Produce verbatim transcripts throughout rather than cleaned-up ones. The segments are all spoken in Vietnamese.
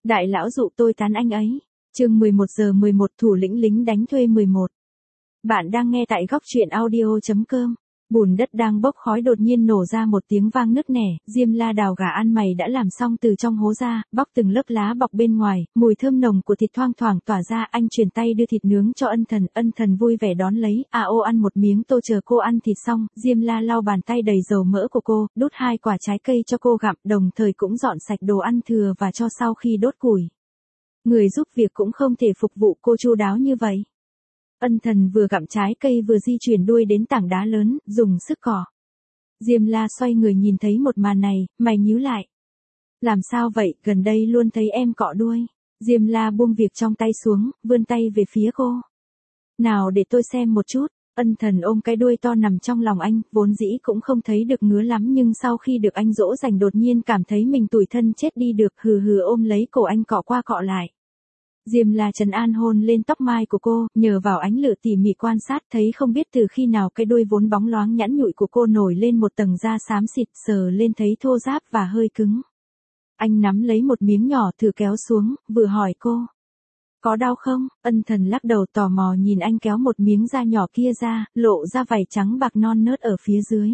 Đại lão dụ tôi tán anh ấy. Chương mười một giờ mười một thủ lĩnh lính đánh thuê mười một. Bạn đang nghe tại góc truyện audio chấm com. Bùn đất đang bốc khói đột nhiên nổ ra một tiếng vang nứt nẻ, Diêm La đào gà ăn mày đã làm xong từ trong hố ra, bóc từng lớp lá bọc bên ngoài, mùi thơm nồng của thịt thoang thoảng tỏa ra, anh chuyển tay đưa thịt nướng cho Ân Thần, Ân Thần vui vẻ đón lấy, a ô ăn một miếng tô chờ cô ăn thịt xong, Diêm La lau bàn tay đầy dầu mỡ của cô, đút hai quả trái cây cho cô gặm, đồng thời cũng dọn sạch đồ ăn thừa và cho sau khi đốt củi. Người giúp việc cũng không thể phục vụ cô chu đáo như vậy. Ân Thần vừa gặm trái cây vừa di chuyển đuôi đến tảng đá lớn, dùng sức cỏ. Diêm La xoay người nhìn thấy một màn này, mày nhíu lại. Làm sao vậy, gần đây luôn thấy em cọ đuôi. Diêm La buông việc trong tay xuống, vươn tay về phía cô. Nào để tôi xem một chút. Ân Thần ôm cái đuôi to nằm trong lòng anh, vốn dĩ cũng không thấy được ngứa lắm nhưng sau khi được anh dỗ dành đột nhiên cảm thấy mình tủi thân chết đi được, hừ hừ ôm lấy cổ anh cọ qua cọ lại. Diêm La trấn an hôn lên tóc mai của cô, nhờ vào ánh lửa tỉ mỉ quan sát thấy không biết từ khi nào cái đuôi vốn bóng loáng nhẵn nhụi của cô nổi lên một tầng da xám xịt, sờ lên thấy thô ráp và hơi cứng. Anh nắm lấy một miếng nhỏ thử kéo xuống, vừa hỏi cô. Có đau không? Ân Thần lắc đầu tò mò nhìn anh kéo một miếng da nhỏ kia ra, lộ ra vảy trắng bạc non nớt ở phía dưới.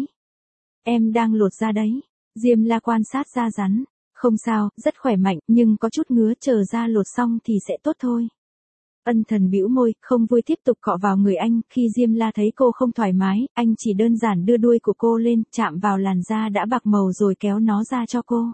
Em đang lột da đấy. Diêm La quan sát da rắn. Không sao, rất khỏe mạnh, nhưng có chút ngứa, chờ da lột xong thì sẽ tốt thôi. Ân Thần bĩu môi, không vui tiếp tục cọ vào người anh, khi Diêm La thấy cô không thoải mái, anh chỉ đơn giản đưa đuôi của cô lên, chạm vào làn da đã bạc màu rồi kéo nó ra cho cô.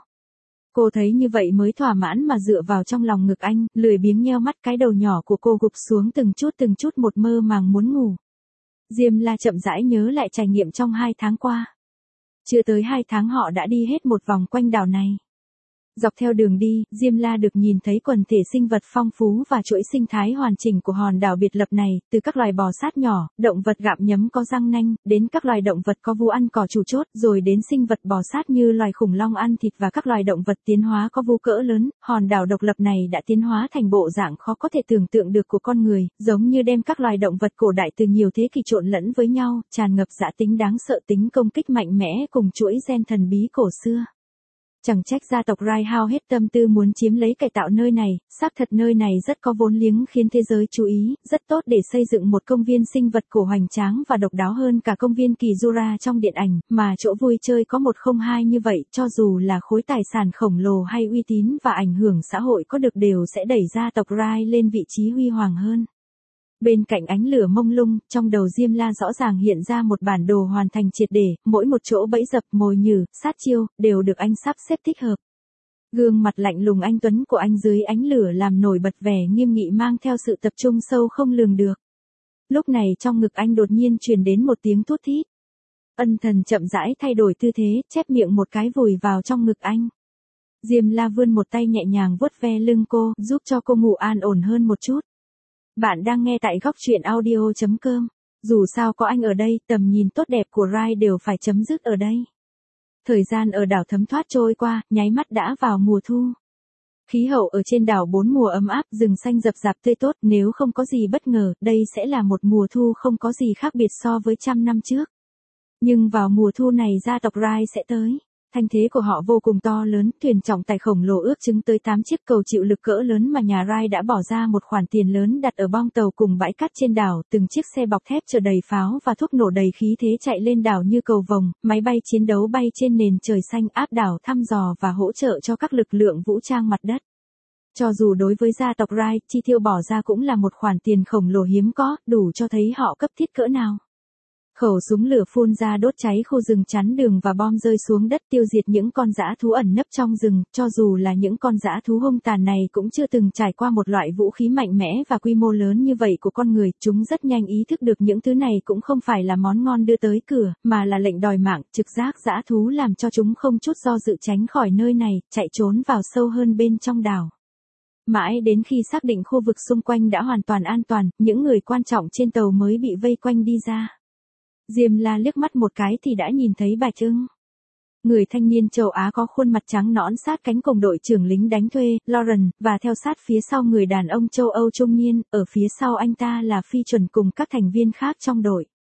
Cô thấy như vậy mới thỏa mãn mà dựa vào trong lòng ngực anh, lười biếng nheo mắt, cái đầu nhỏ của cô gục xuống từng chút từng chút một mơ màng muốn ngủ. Diêm La chậm rãi nhớ lại trải nghiệm trong hai tháng qua. Chưa tới hai tháng họ đã đi hết một vòng quanh đảo này. Dọc theo đường đi, Diêm La được nhìn thấy quần thể sinh vật phong phú và chuỗi sinh thái hoàn chỉnh của hòn đảo biệt lập này, từ các loài bò sát nhỏ, động vật gặm nhấm có răng nanh, đến các loài động vật có vú ăn cỏ chủ chốt, rồi đến sinh vật bò sát như loài khủng long ăn thịt và các loài động vật tiến hóa có vú cỡ lớn. Hòn đảo độc lập này đã tiến hóa thành bộ dạng khó có thể tưởng tượng được của con người, giống như đem các loài động vật cổ đại từ nhiều thế kỷ trộn lẫn với nhau, tràn ngập dã tính đáng sợ, tính công kích mạnh mẽ cùng chuỗi gen thần bí cổ xưa. Chẳng trách gia tộc Rai hao hết tâm tư muốn chiếm lấy cải tạo nơi này, xác thật nơi này rất có vốn liếng khiến thế giới chú ý, rất tốt để xây dựng một công viên sinh vật cổ hoành tráng và độc đáo hơn cả công viên Kizura trong điện ảnh, mà chỗ vui chơi có một không hai như vậy, cho dù là khối tài sản khổng lồ hay uy tín và ảnh hưởng xã hội có được đều sẽ đẩy gia tộc Rai lên vị trí huy hoàng hơn. Bên cạnh ánh lửa mông lung, trong đầu Diêm La rõ ràng hiện ra một bản đồ hoàn thành triệt để, mỗi một chỗ bẫy dập, mồi nhử, sát chiêu, đều được anh sắp xếp thích hợp. Gương mặt lạnh lùng anh tuấn của anh dưới ánh lửa làm nổi bật vẻ nghiêm nghị mang theo sự tập trung sâu không lường được. Lúc này trong ngực anh đột nhiên truyền đến một tiếng thút thít. Ân Thần chậm rãi thay đổi tư thế, chép miệng một cái vùi vào trong ngực anh. Diêm La vươn một tay nhẹ nhàng vuốt ve lưng cô, giúp cho cô ngủ an ổn hơn một chút. Bạn đang nghe tại góc truyện audio chấm com. Dù sao có anh ở đây, tầm nhìn tốt đẹp của Rai đều phải chấm dứt ở đây. Thời gian ở đảo thấm thoát trôi qua, nháy mắt đã vào mùa thu. Khí hậu ở trên đảo bốn mùa ấm áp, rừng xanh rậm rạp tươi tốt, nếu không có gì bất ngờ, đây sẽ là một mùa thu không có gì khác biệt so với trăm năm trước. Nhưng vào mùa thu này gia tộc Rai sẽ tới. Thanh thế của họ vô cùng to lớn, thuyền trọng tài khổng lồ ước chứng tới tám chiếc cầu chịu lực cỡ lớn mà nhà Rai đã bỏ ra một khoản tiền lớn đặt ở bong tàu cùng bãi cát trên đảo, từng chiếc xe bọc thép chở đầy pháo và thuốc nổ đầy khí thế chạy lên đảo như cầu vồng, máy bay chiến đấu bay trên nền trời xanh áp đảo thăm dò và hỗ trợ cho các lực lượng vũ trang mặt đất. Cho dù đối với gia tộc Rai, chi tiêu bỏ ra cũng là một khoản tiền khổng lồ hiếm có, đủ cho thấy họ cấp thiết cỡ nào. Khẩu súng lửa phun ra đốt cháy khu rừng chắn đường và bom rơi xuống đất tiêu diệt những con dã thú ẩn nấp trong rừng, cho dù là những con dã thú hung tàn này cũng chưa từng trải qua một loại vũ khí mạnh mẽ và quy mô lớn như vậy của con người, chúng rất nhanh ý thức được những thứ này cũng không phải là món ngon đưa tới cửa, mà là lệnh đòi mạng, trực giác dã thú làm cho chúng không chút do dự tránh khỏi nơi này, chạy trốn vào sâu hơn bên trong đảo. Mãi đến khi xác định khu vực xung quanh đã hoàn toàn an toàn, những người quan trọng trên tàu mới bị vây quanh đi ra. Diêm La liếc mắt một cái thì đã nhìn thấy Bạch Ưng. Người thanh niên châu Á có khuôn mặt trắng nõn sát cánh cùng đội trưởng lính đánh thuê, Lauren, và theo sát phía sau người đàn ông châu Âu trung niên, ở phía sau anh ta là Phi Chuẩn cùng các thành viên khác trong đội.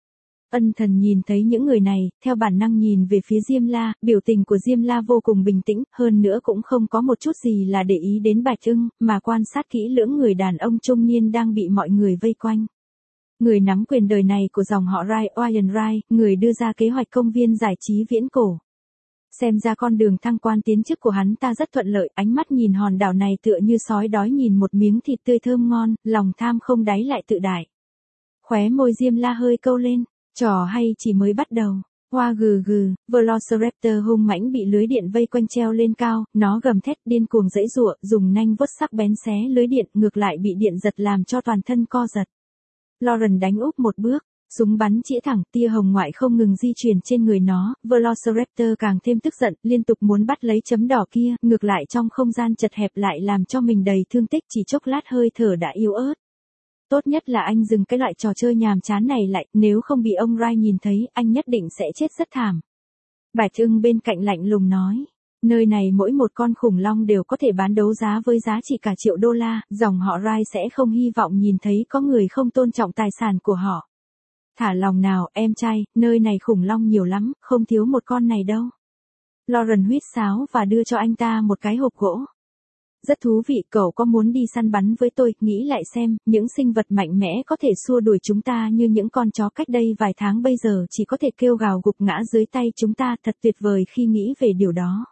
Ân Thần nhìn thấy những người này, theo bản năng nhìn về phía Diêm La, biểu tình của Diêm La vô cùng bình tĩnh, hơn nữa cũng không có một chút gì là để ý đến Bạch Ưng, mà quan sát kỹ lưỡng người đàn ông trung niên đang bị mọi người vây quanh. Người nắm quyền đời này của dòng họ Rai, Oyen Rai, người đưa ra kế hoạch công viên giải trí viễn cổ. Xem ra con đường thăng quan tiến chức của hắn ta rất thuận lợi, ánh mắt nhìn hòn đảo này tựa như sói đói nhìn một miếng thịt tươi thơm ngon, lòng tham không đáy lại tự đại. Khóe môi Diêm La hơi câu lên, trò hay chỉ mới bắt đầu. Hoa gừ gừ, Velociraptor hung mãnh bị lưới điện vây quanh treo lên cao, nó gầm thét điên cuồng giãy giụa, dùng nanh vuốt sắc bén xé lưới điện, ngược lại bị điện giật làm cho toàn thân co giật. Lauren đánh úp một bước, súng bắn chĩa thẳng, tia hồng ngoại không ngừng di chuyển trên người nó, Velociraptor càng thêm tức giận, liên tục muốn bắt lấy chấm đỏ kia, ngược lại trong không gian chật hẹp lại làm cho mình đầy thương tích, chỉ chốc lát hơi thở đã yếu ớt. Tốt nhất là anh dừng cái loại trò chơi nhàm chán này lại, nếu không bị ông Rai nhìn thấy, anh nhất định sẽ chết rất thảm. Bạch Ưng bên cạnh lạnh lùng nói, nơi này mỗi một con khủng long đều có thể bán đấu giá với giá trị cả triệu đô la, dòng họ Rai sẽ không hy vọng nhìn thấy có người không tôn trọng tài sản của họ. Thả lòng nào, em trai, nơi này khủng long nhiều lắm, không thiếu một con này đâu. Lauren huýt sáo và đưa cho anh ta một cái hộp gỗ. Rất thú vị, cậu có muốn đi săn bắn với tôi, nghĩ lại xem, những sinh vật mạnh mẽ có thể xua đuổi chúng ta như những con chó cách đây vài tháng bây giờ chỉ có thể kêu gào gục ngã dưới tay chúng ta, thật tuyệt vời khi nghĩ về điều đó.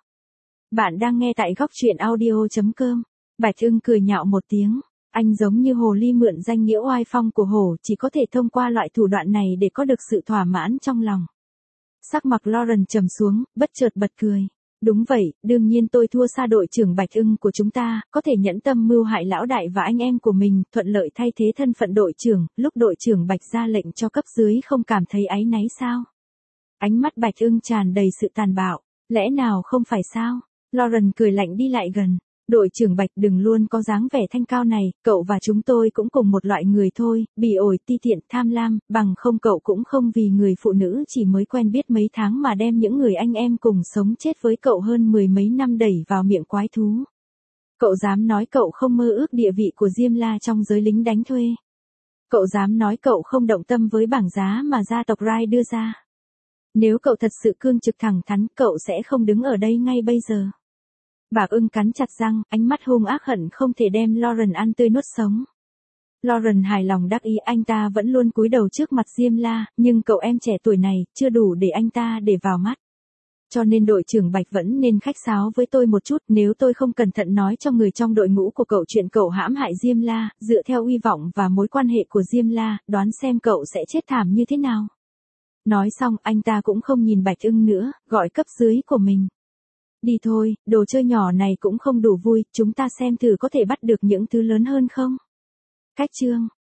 Bạn đang nghe tại góc truyện audio chấm com. Bạch Ưng cười nhạo một tiếng. Anh giống như hồ ly mượn danh nghĩa oai phong của hổ, chỉ có thể thông qua loại thủ đoạn này để có được sự thỏa mãn trong lòng. Sắc mặt Lauren trầm xuống, bất chợt bật cười. Đúng vậy, đương nhiên tôi thua xa đội trưởng Bạch Ưng của chúng ta, có thể nhẫn tâm mưu hại lão đại và anh em của mình, thuận lợi thay thế thân phận đội trưởng, lúc đội trưởng Bạch ra lệnh cho cấp dưới không cảm thấy áy náy sao? Ánh mắt Bạch Ưng tràn đầy sự tàn bạo, lẽ nào không phải sao? Lauren cười lạnh đi lại gần. Đội trưởng Bạch đừng luôn có dáng vẻ thanh cao này, cậu và chúng tôi cũng cùng một loại người thôi, bỉ ổi, ti tiện, tham lam, bằng không cậu cũng không vì người phụ nữ chỉ mới quen biết mấy tháng mà đem những người anh em cùng sống chết với cậu hơn mười mấy năm đẩy vào miệng quái thú. Cậu dám nói cậu không mơ ước địa vị của Diêm La trong giới lính đánh thuê. Cậu dám nói cậu không động tâm với bảng giá mà gia tộc Rai đưa ra. Nếu cậu thật sự cương trực thẳng thắn, cậu sẽ không đứng ở đây ngay bây giờ. Bạch Ưng cắn chặt răng, ánh mắt hung ác hận không thể đem Lauren ăn tươi nuốt sống. Lauren hài lòng đắc ý, anh ta vẫn luôn cúi đầu trước mặt Diêm La, nhưng cậu em trẻ tuổi này, chưa đủ để anh ta để vào mắt. Cho nên đội trưởng Bạch vẫn nên khách sáo với tôi một chút, nếu tôi không cẩn thận nói cho người trong đội ngũ của cậu chuyện cậu hãm hại Diêm La, dựa theo uy vọng và mối quan hệ của Diêm La, đoán xem cậu sẽ chết thảm như thế nào. Nói xong, anh ta cũng không nhìn Bạch Ưng nữa, gọi cấp dưới của mình. Đi thôi, đồ chơi nhỏ này cũng không đủ vui, chúng ta xem thử có thể bắt được những thứ lớn hơn không? Cách chương